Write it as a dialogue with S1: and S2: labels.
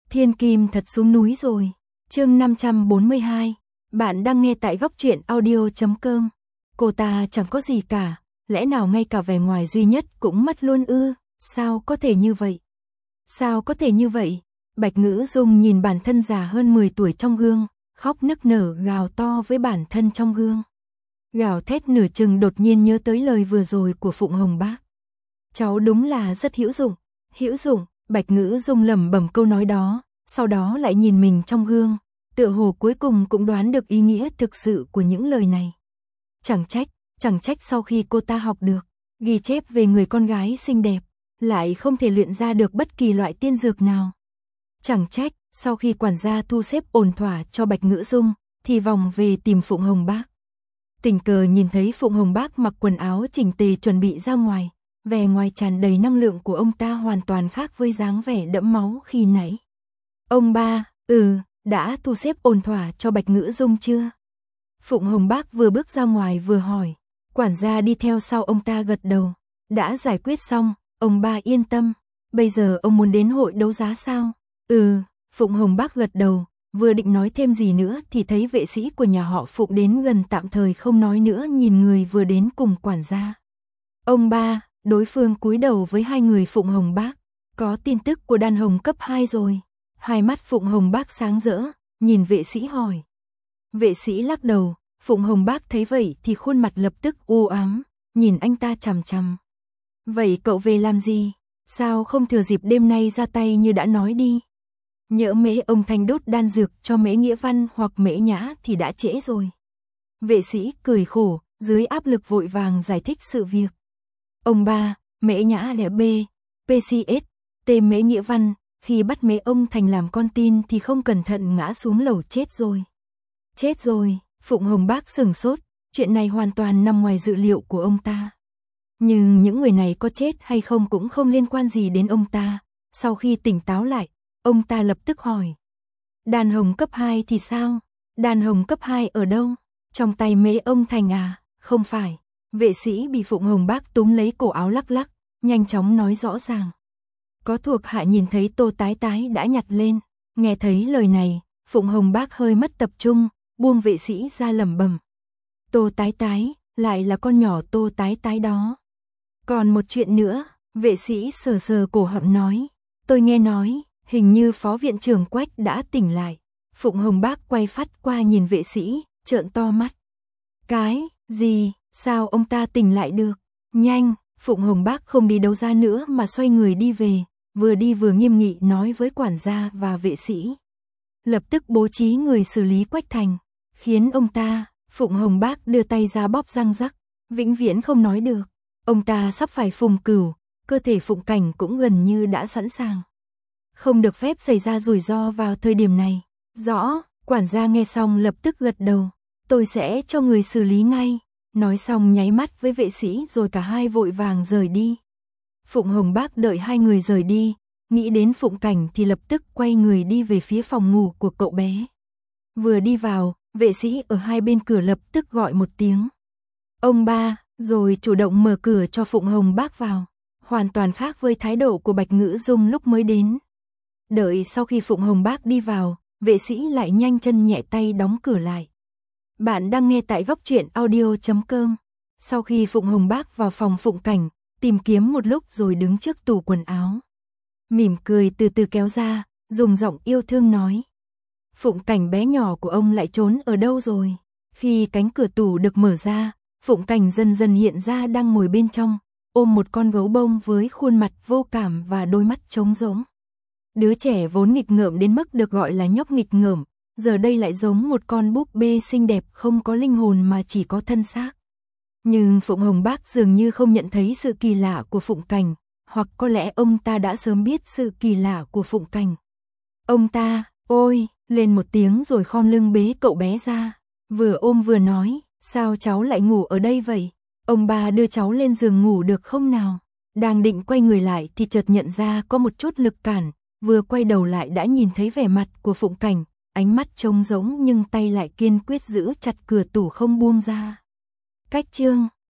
S1: Thiên Kim thật xuống núi rồi. Chương 542. Bạn đang nghe tại góc truyện audio.com. Cô ta chẳng có gì cả, lẽ nào ngay cả vẻ ngoài duy nhất cũng mất luôn ư? Sao có thể như vậy? Sao có thể như vậy? Bạch Ngữ Dung nhìn bản thân già hơn 10 tuổi trong gương, khóc nức nở gào to với bản thân trong gương. Gào thét nửa chừng đột nhiên nhớ tới lời vừa rồi của Phụng Hồng Bác. Cháu đúng là rất hữu dụng. Hữu dụng, Bạch Ngữ Dung lẩm bẩm câu nói đó, sau đó lại nhìn mình trong gương, tựa hồ cuối cùng cũng đoán được ý nghĩa thực sự của những lời này. Chẳng trách sau khi cô ta học được ghi chép về người con gái xinh đẹp, lại không thể luyện ra được bất kỳ loại tiên dược nào. Chẳng trách, sau khi quản gia thu xếp ổn thỏa cho Bạch Ngữ Dung, thì vòng về tìm Phụng Hồng Bác. Tình cờ nhìn thấy Phụng Hồng Bác mặc quần áo chỉnh tề chuẩn bị ra ngoài, vẻ ngoài tràn đầy năng lượng của ông ta hoàn toàn khác với dáng vẻ đẫm máu khi nãy. Ông ba, đã thu xếp ổn thỏa cho Bạch Ngữ Dung chưa? Phụng Hồng Bác vừa bước ra ngoài vừa hỏi, quản gia đi theo sau ông ta gật đầu, đã giải quyết xong, ông ba yên tâm, bây giờ ông muốn đến hội đấu giá sao? Phụng Hồng Bác gật đầu, vừa định nói thêm gì nữa thì thấy vệ sĩ của nhà họ Phụng đến gần tạm thời không nói nữa nhìn người vừa đến cùng quản gia. Ông ba, đối phương cúi đầu với hai người Phụng Hồng Bác, có tin tức của đàn hồng cấp 2 rồi. Hai mắt Phụng Hồng Bác sáng rỡ, nhìn vệ sĩ hỏi. Vệ sĩ lắc đầu, Phụng Hồng Bác thấy vậy thì khuôn mặt lập tức u ám, nhìn anh ta chằm chằm. Vậy cậu về làm gì? Sao không thừa dịp đêm nay ra tay như đã nói đi? Nhỡ Mễ ông Thanh đốt đan dược cho Mễ Nghĩa Văn hoặc Mễ Nhã thì đã trễ rồi. Vệ sĩ cười khổ, dưới áp lực vội vàng giải thích sự việc. Ông ba, Mễ Nhã đẻ B, PCS, T Mễ Nghĩa Văn, khi bắt Mễ ông Thành làm con tin thì không cẩn thận ngã xuống lầu chết rồi. Chết rồi, Phụng Hồng Bác sửng sốt, chuyện này hoàn toàn nằm ngoài dự liệu của ông ta. Nhưng những người này có chết hay không cũng không liên quan gì đến ông ta. Sau khi tỉnh táo lại, ông ta lập tức hỏi. Đàn hồng cấp 2 thì sao? Đàn hồng cấp 2 ở đâu? Trong tay Mễ ông Thành à? Không phải. Vệ sĩ bị Phụng Hồng Bác túm lấy cổ áo lắc lắc, nhanh chóng nói rõ ràng. Có thuộc hạ nhìn thấy Tô Tái Tái đã nhặt lên. Nghe thấy lời này, Phụng Hồng Bác hơi mất tập trung, buông vệ sĩ ra lẩm bẩm. Tô Tái Tái, lại là con nhỏ Tô Tái Tái đó. Còn một chuyện nữa, vệ sĩ sờ sờ cổ họng nói. Tôi nghe nói, hình như phó viện trưởng Quách đã tỉnh lại. Phụng Hồng Bác quay phát qua nhìn vệ sĩ, trợn to mắt. Cái, gì, sao ông ta tỉnh lại được? Nhanh, Phụng Hồng Bác không đi đấu giá nữa mà xoay người đi về, vừa đi vừa nghiêm nghị nói với quản gia và vệ sĩ. Lập tức bố trí người xử lý Quách Thành, khiến ông ta, Phụng Hồng Bác đưa tay ra bóp răng rắc, vĩnh viễn không nói được. Ông ta sắp phải phùng cửu, cơ thể Phụng Cảnh cũng gần như đã sẵn sàng. Không được phép xảy ra rủi ro vào thời điểm này. Rõ, quản gia nghe xong lập tức gật đầu. Tôi sẽ cho người xử lý ngay. Nói xong nháy mắt với vệ sĩ rồi cả hai vội vàng rời đi. Phụng Hồng Bác đợi hai người rời đi, nghĩ đến Phụng Cảnh thì lập tức quay người đi về phía phòng ngủ của cậu bé. Vừa đi vào, vệ sĩ ở hai bên cửa lập tức gọi một tiếng. Ông ba, rồi chủ động mở cửa cho Phụng Hồng Bác vào. Hoàn toàn khác với thái độ của Bạch Ngữ Dung lúc mới đến. Đợi sau khi Phụng Hồng Bác đi vào, vệ sĩ lại nhanh chân nhẹ tay đóng cửa lại. Bạn đang nghe tại góc truyện audio.com. Sau khi Phụng Hồng Bác vào phòng Phụng Cảnh, tìm kiếm một lúc rồi đứng trước tủ quần áo. Mỉm cười từ từ kéo ra, dùng giọng yêu thương nói. Phụng Cảnh bé nhỏ của ông lại trốn ở đâu rồi? Khi cánh cửa tủ được mở ra, Phụng Cảnh dần dần hiện ra đang ngồi bên trong, ôm một con gấu bông với khuôn mặt vô cảm và đôi mắt trống rỗng. Đứa trẻ vốn nghịch ngợm đến mức được gọi là nhóc nghịch ngợm, giờ đây lại giống một con búp bê xinh đẹp không có linh hồn mà chỉ có thân xác. Nhưng Phụng Hồng Bác dường như không nhận thấy sự kỳ lạ của Phụng Cảnh, hoặc có lẽ ông ta đã sớm biết sự kỳ lạ của Phụng Cảnh. Ông ta, ôi, lên một tiếng rồi khom lưng bế cậu bé ra, vừa ôm vừa nói, sao cháu lại ngủ ở đây vậy? Ông ba đưa cháu lên giường ngủ được không nào? Đang định quay người lại thì chợt nhận ra có một chút lực cản, vừa quay đầu lại đã nhìn thấy vẻ mặt của Phụng Cảnh, ánh mắt trống rỗng nhưng tay lại kiên quyết giữ chặt cửa tủ không buông ra. Cách chương